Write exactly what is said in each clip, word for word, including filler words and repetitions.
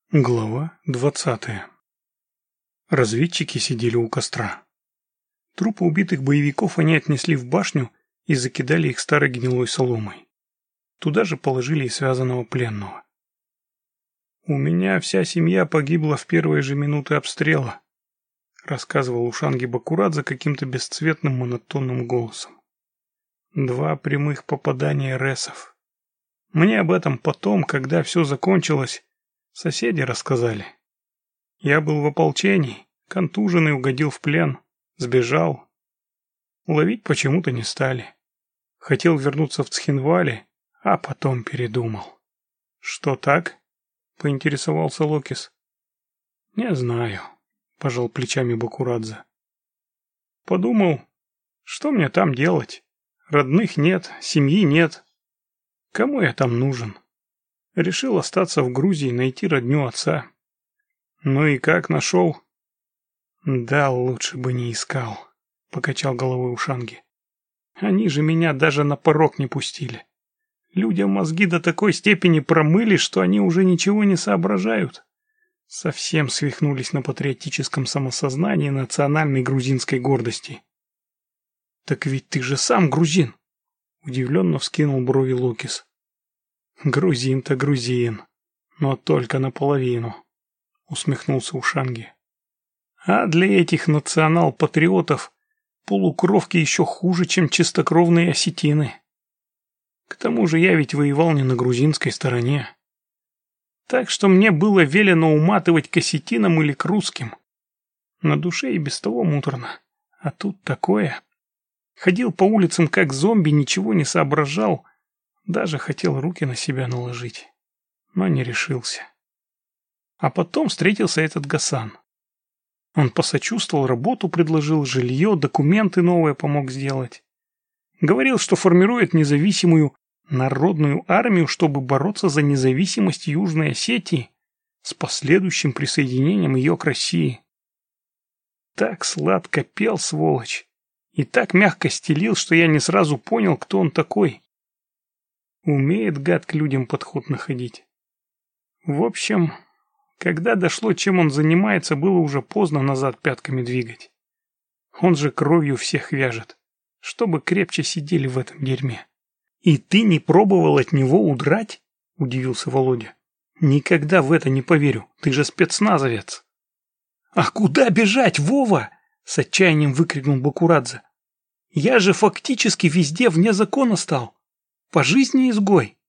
Глава двадцатая. Разведчики сидели у костра. Трупы убитых боевиков они отнесли в башню и закидали их старой гнилой соломой. Туда же положили и связанного пленного. «У меня вся семья погибла в первые же минуты обстрела», рассказывал Ушанги Бакурадзе каким-то бесцветным монотонным голосом. «Два прямых попадания ресов. Мне об этом потом, когда все закончилось, соседи рассказали. Я был в ополчении, контуженный, угодил в плен, сбежал. Ловить почему-то не стали. Хотел вернуться в Цхинвали, а потом передумал». «Что так?» — поинтересовался Локис. «Не знаю», — пожал плечами Бакурадзе. «Подумал, что мне там делать? Родных нет, семьи нет. Кому я там нужен? Решил остаться в Грузии, найти родню отца. Ну и как нашел?» «Да, лучше бы не искал», — покачал головой Ушанги. «Они же меня даже на порог не пустили. Людям мозги до такой степени промыли, что они уже ничего не соображают. Совсем свихнулись на патриотическом самосознании и национальной грузинской гордости». «Так ведь ты же сам грузин!» — удивленно вскинул брови Локис. «Грузин-то грузин, но только наполовину», — усмехнулся Ушанги. «А для этих национал-патриотов полукровки еще хуже, чем чистокровные осетины. К тому же я ведь воевал не на грузинской стороне. Так что мне было велено уматывать к осетинам или к русским. На душе и без того муторно, а тут такое. Ходил по улицам как зомби, ничего не соображал, даже хотел руки на себя наложить, но не решился. А потом встретился этот Гасан. Он посочувствовал, работу предложил, жилье, документы новые помог сделать. Говорил, что формирует независимую народную армию, чтобы бороться за независимость Южной Осетии с последующим присоединением ее к России. Так сладко пел, сволочь, и так мягко стелил, что я не сразу понял, кто он такой. Умеет гад к людям подход находить. В общем, когда дошло, чем он занимается, было уже поздно назад пятками двигать. Он же кровью всех вяжет, чтобы крепче сидели в этом дерьме. «И ты не пробовал от него удрать?» — удивился Володя. «Никогда в это не поверю, ты же спецназовец». «А куда бежать, Вова?» — с отчаянием выкрикнул Бакурадзе. «Я же фактически везде вне закона стал. По жизни изгой».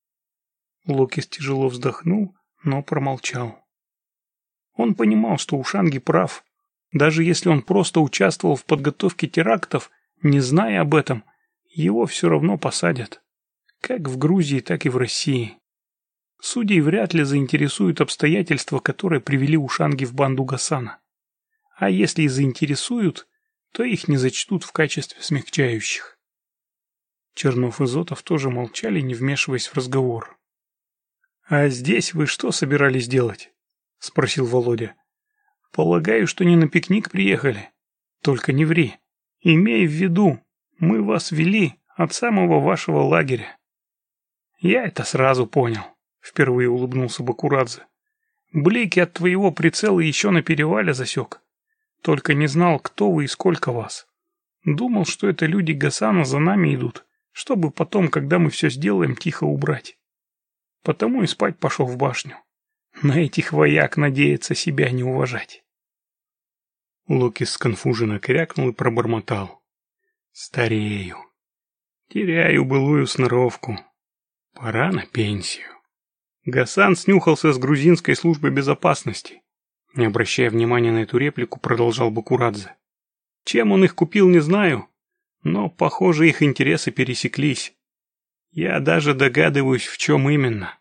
Локис тяжело вздохнул, но промолчал. Он понимал, что Ушанги прав. Даже если он просто участвовал в подготовке терактов, не зная об этом, его все равно посадят. Как в Грузии, так и в России. Судей вряд ли заинтересуют обстоятельства, которые привели Ушанги в банду Гасана. А если и заинтересуют, то их не зачтут в качестве смягчающих. Чернов и Зотов тоже молчали, не вмешиваясь в разговор. «А здесь вы что собирались делать?» — спросил Володя. «Полагаю, что не на пикник приехали. Только не ври. Имей в виду, мы вас вели от самого вашего лагеря». «Я это сразу понял», — впервые улыбнулся Бакурадзе. «Блики от твоего прицела еще на перевале засек. Только не знал, кто вы и сколько вас. Думал, что это люди Гасана за нами идут, чтобы потом, когда мы все сделаем, тихо убрать. Потому и спать пошел в башню. На этих вояк надеяться себя не уважать». Локис сконфуженно крякнул и пробормотал. «Старею. Теряю былую сноровку. Пора на пенсию». Гасан снюхался с грузинской службы безопасности. Не обращая внимания на эту реплику, продолжал Бакурадзе. Чем он их купил, не знаю, но, похоже, их интересы пересеклись. Я даже догадываюсь, в чем именно.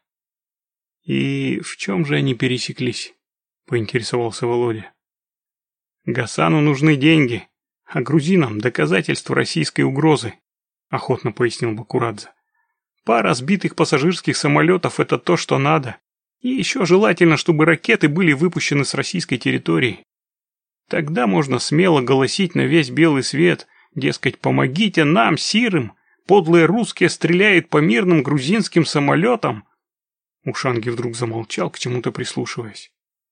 «И в чем же они пересеклись?» — поинтересовался Володя. «Гасану нужны деньги, а грузинам — доказательства российской угрозы», — охотно пояснил Бакурадзе. «Пара сбитых пассажирских самолетов — это то, что надо. И еще желательно, чтобы ракеты были выпущены с российской территории. Тогда можно смело голосить на весь белый свет, дескать, помогите нам, сирым, подлые русские стреляют по мирным грузинским самолетам. Ушанги вдруг замолчал, к чему-то прислушиваясь.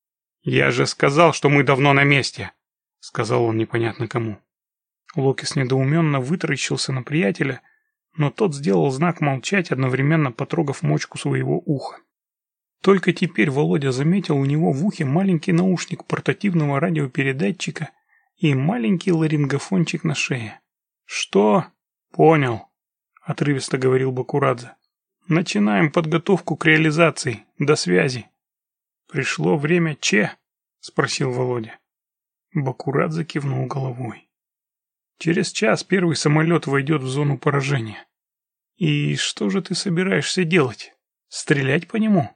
«Я же сказал, что мы давно на месте!» — сказал он непонятно кому. Локис недоуменно вытаращился на приятеля, но тот сделал знак молчать, одновременно потрогав мочку своего уха. Только теперь Володя заметил у него в ухе маленький наушник портативного радиопередатчика и маленький ларингофончик на шее. «Что?» «Понял», — отрывисто говорил Бакурадзе. «Начинаем подготовку к реализации. До связи». «Пришло время Че?» — спросил Володя. Бакурадзе кивнул головой. «Через час первый самолет войдет в зону поражения. И что же ты собираешься делать? Стрелять по нему?»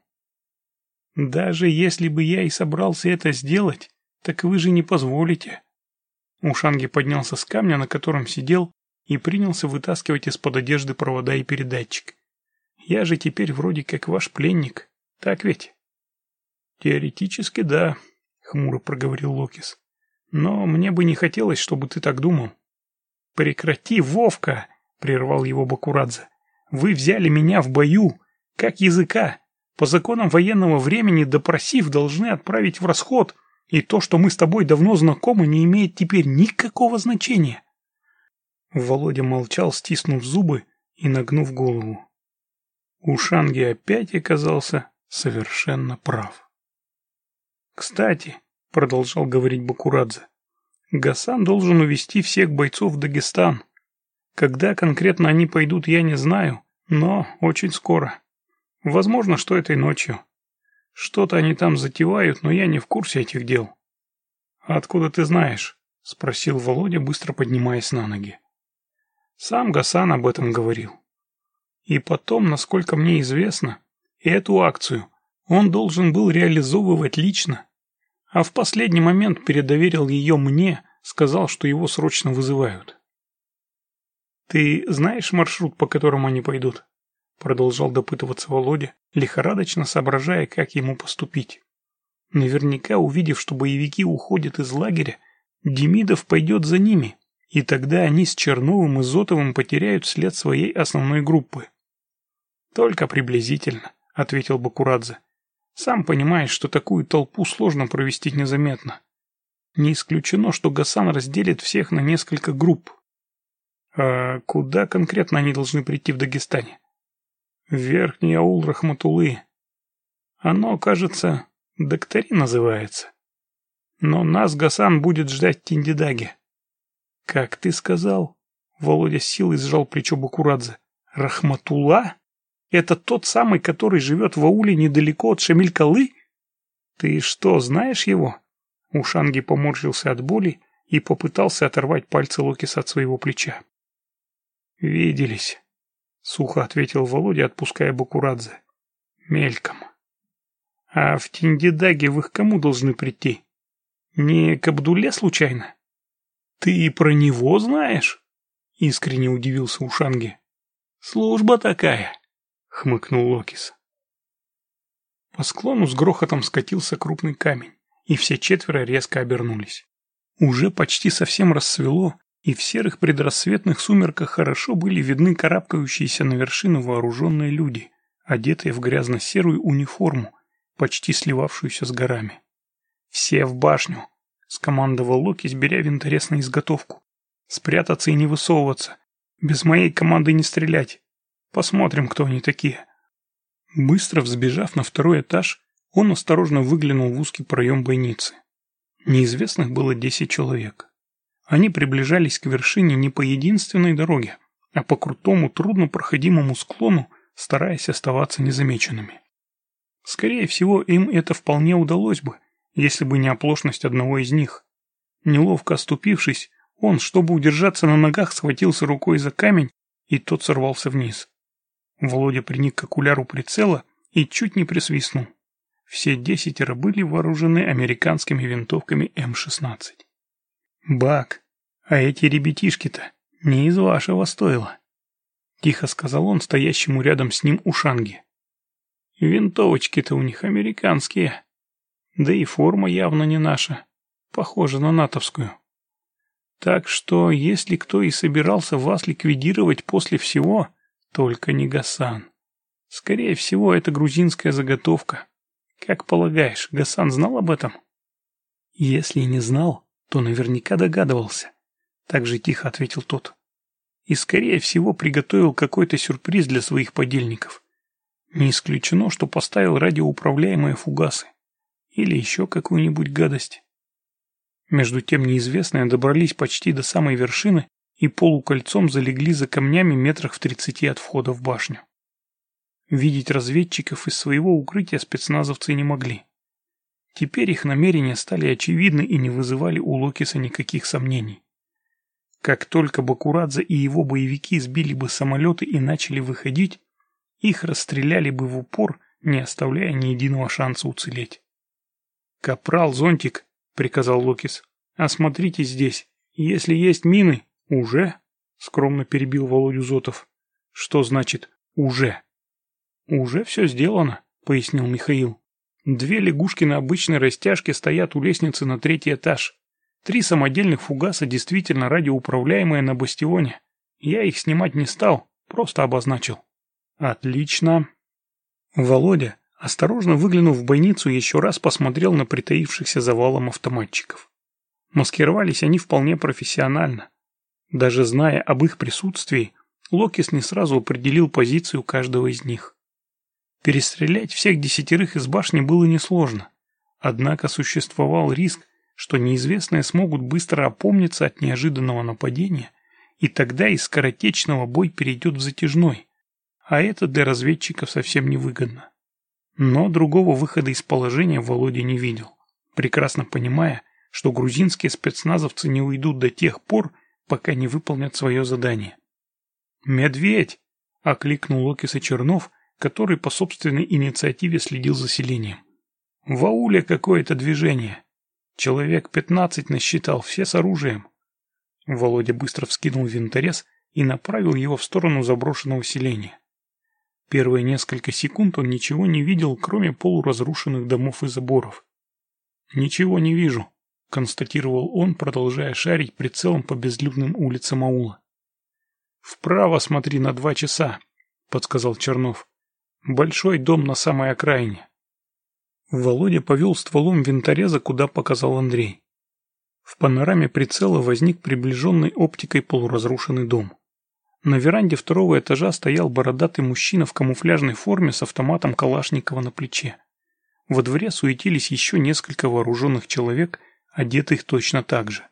«Даже если бы я и собрался это сделать, так вы же не позволите». Ушанги поднялся с камня, на котором сидел, и принялся вытаскивать из-под одежды провода и передатчик. «Я же теперь вроде как ваш пленник, так ведь?» «Теоретически да», — хмуро проговорил Локис. «Но мне бы не хотелось, чтобы ты так думал». «Прекрати, Вовка!» — прервал его Бакурадзе. «Вы взяли меня в бою, как языка. По законам военного времени, допросив, должны отправить в расход, и то, что мы с тобой давно знакомы, не имеет теперь никакого значения». Володя молчал, стиснув зубы и нагнув голову. Ушанги опять оказался совершенно прав. «Кстати», — продолжал говорить Бакурадзе, — «Гасан должен увести всех бойцов в Дагестан. Когда конкретно они пойдут, я не знаю, но очень скоро. Возможно, что этой ночью. Что-то они там затевают, но я не в курсе этих дел». «Откуда ты знаешь?» — спросил Володя, быстро поднимаясь на ноги. «Сам Гасан об этом говорил. И потом, насколько мне известно, эту акцию он должен был реализовывать лично, а в последний момент передоверил ее мне, сказал, что его срочно вызывают». «Ты знаешь маршрут, по которому они пойдут?» Продолжал допытываться Володя, лихорадочно соображая, как ему поступить. Наверняка, увидев, что боевики уходят из лагеря, Демидов пойдет за ними, и тогда они с Черновым и Зотовым потеряют след своей основной группы. «Только приблизительно», — ответил Бакурадзе. «Сам понимаешь, что такую толпу сложно провести незаметно. Не исключено, что Гасан разделит всех на несколько групп». «А куда конкретно они должны прийти в Дагестане?» «В верхний аул Рахматулы. Оно, кажется, Доктори называется. Но нас Гасан будет ждать в Тиндидаге». «Как ты сказал?» Володя с силой сжал плечо Бакурадзе. «Рахматулла? Это тот самый, который живет в ауле недалеко от Шамиль-Калы? Ты что, знаешь его?» Ушанги поморщился от боли и попытался оторвать пальцы Локиса от своего плеча. «Виделись», — сухо ответил Володя, отпуская Бакурадзе. «Мельком. А в Тиндидаге вы к кому должны прийти? Не к Абдулле случайно?» «Ты и про него знаешь?» — искренне удивился Ушанги. «Служба такая», — хмыкнул Локис. По склону с грохотом скатился крупный камень, и все четверо резко обернулись. Уже почти совсем рассвело, и в серых предрассветных сумерках хорошо были видны карабкающиеся на вершину вооруженные люди, одетые в грязно-серую униформу, почти сливавшуюся с горами. «Все в башню!» — скомандовал Локис, беря винторез на изготовку. «Спрятаться и не высовываться. Без моей команды не стрелять. Посмотрим, кто они такие». Быстро взбежав на второй этаж, он осторожно выглянул в узкий проем бойницы. Неизвестных было десять человек. Они приближались к вершине не по единственной дороге, а по крутому, труднопроходимому склону, стараясь оставаться незамеченными. Скорее всего, им это вполне удалось бы, если бы не оплошность одного из них. Неловко оступившись, он, чтобы удержаться на ногах, схватился рукой за камень, и тот сорвался вниз. Володя приник к окуляру прицела и чуть не присвистнул. Все десятеро были вооружены американскими винтовками эм шестнадцать. «Бак, а эти ребятишки-то не из вашего стойла», — тихо сказал он стоящему рядом с ним Ушанги. «Винтовочки-то у них американские. Да и форма явно не наша, похожа на натовскую. Так что, если кто и собирался вас ликвидировать после всего, только не Гасан. Скорее всего, это грузинская заготовка. Как полагаешь, Гасан знал об этом? Если и не знал, то наверняка догадывался. Так же тихо ответил тот. И, скорее всего, приготовил какой-то сюрприз для своих подельников. Не исключено, что поставил радиоуправляемые фугасы. Или еще какую-нибудь гадость. Между тем неизвестные добрались почти до самой вершины и полукольцом залегли за камнями метрах в тридцати от входа в башню. Видеть разведчиков из своего укрытия спецназовцы не могли. Теперь их намерения стали очевидны и не вызывали у Локиса никаких сомнений. Как только Бакурадзе и его боевики сбили бы самолеты и начали выходить, их расстреляли бы в упор, не оставляя ни единого шанса уцелеть. «Капрал, зонтик!» — приказал Локис. «Осмотрите здесь. Если есть мины...» «Уже?» — скромно перебил Володю Зотов. «Что значит «уже»?» «Уже все сделано», — пояснил Михаил. «Две лягушки на обычной растяжке стоят у лестницы на третий этаж. Три самодельных фугаса действительно радиоуправляемые на бастионе. Я их снимать не стал, просто обозначил». «Отлично». Володя, осторожно выглянув в бойницу, еще раз посмотрел на притаившихся за валом автоматчиков. Маскировались они вполне профессионально. Даже зная об их присутствии, Локис не сразу определил позицию каждого из них. Перестрелять всех десятерых из башни было несложно, однако существовал риск, что неизвестные смогут быстро опомниться от неожиданного нападения, и тогда из скоротечного бой перейдет в затяжной, а это для разведчиков совсем невыгодно. Но другого выхода из положения Володя не видел, прекрасно понимая, что грузинские спецназовцы не уйдут до тех пор, пока не выполнят свое задание. «Медведь!» — окликнул Локиса Чернов, который по собственной инициативе следил за селением. «В ауле какое-то движение. Человек пятнадцать насчитал, все с оружием». Володя быстро вскинул винторез и направил его в сторону заброшенного селения. Первые несколько секунд он ничего не видел, кроме полуразрушенных домов и заборов. «Ничего не вижу», — констатировал он, продолжая шарить прицелом по безлюдным улицам аула. «Вправо смотри на два часа», — подсказал Чернов. «Большой дом на самой окраине». Володя повел стволом винтореза, куда показал Андрей. В панораме прицела возник приближенный оптикой полуразрушенный дом. На веранде второго этажа стоял бородатый мужчина в камуфляжной форме с автоматом Калашникова на плече. Во дворе суетились еще несколько вооруженных человек, одетых точно так же.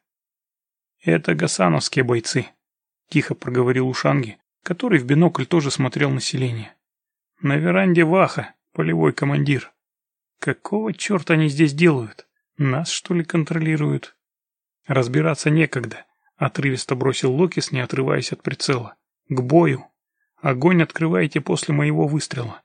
«Это гасановские бойцы», — тихо проговорил Ушанги, который в бинокль тоже смотрел на селение. «На веранде Ваха, полевой командир. Какого черта они здесь делают? Нас, что ли, контролируют?» «Разбираться некогда», — отрывисто бросил Локис, не отрываясь от прицела. «К бою! Огонь открывайте после моего выстрела».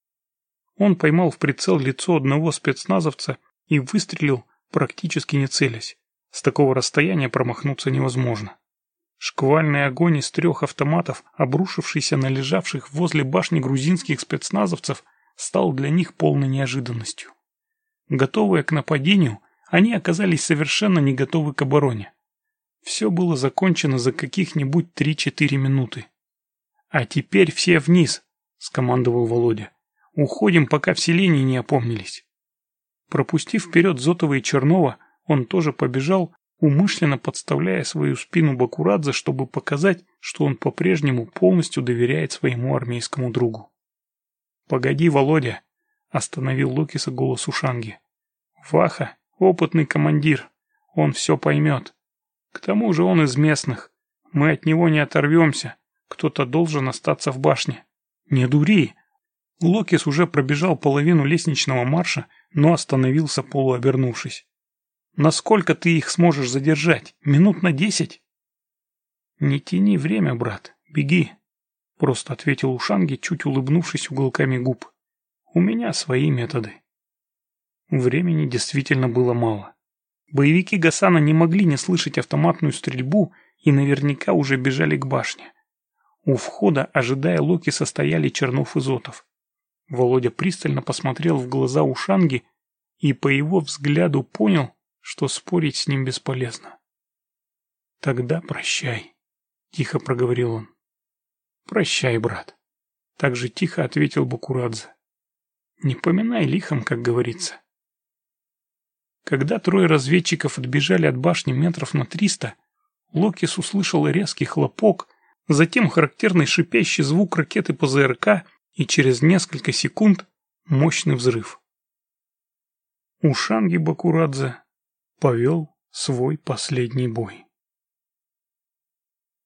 Он поймал в прицел лицо одного спецназовца и выстрелил, практически не целясь. С такого расстояния промахнуться невозможно. Шквальный огонь из трех автоматов, обрушившийся на лежавших возле башни грузинских спецназовцев, стал для них полной неожиданностью. Готовые к нападению, они оказались совершенно не готовы к обороне. Все было закончено за каких-нибудь три-четыре минуты. «А теперь все вниз», — скомандовал Володя. «Уходим, пока в селении не опомнились». Пропустив вперед Зотова и Чернова, он тоже побежал, умышленно подставляя свою спину Бакурадзе, чтобы показать, что он по-прежнему полностью доверяет своему армейскому другу. «Погоди, Володя!» — остановил Локиса голос Ушанги. «Ваха — опытный командир, он все поймет. К тому же он из местных, мы от него не оторвемся, кто-то должен остаться в башне». «Не дури!» Локис уже пробежал половину лестничного марша, но остановился, полуобернувшись. «Насколько ты их сможешь задержать? Минут на десять?» «Не тяни время, брат, беги», — просто ответил Ушанги, чуть улыбнувшись уголками губ. «У меня свои методы». Времени действительно было мало. Боевики Гасана не могли не слышать автоматную стрельбу и наверняка уже бежали к башне. У входа, ожидая Локиса, стояли Чернов и Зотов. Володя пристально посмотрел в глаза Ушанги и по его взгляду понял, что спорить с ним бесполезно. «Тогда прощай», — тихо проговорил он. «Прощай, брат». Так же тихо ответил Бакурадзе. Не поминай лихом, как говорится. Когда трое разведчиков отбежали от башни метров на триста, Локис услышал резкий хлопок, затем характерный шипящий звук ракеты ПЗРК и через несколько секунд мощный взрыв. Ушанги Бакурадзе повел свой последний бой.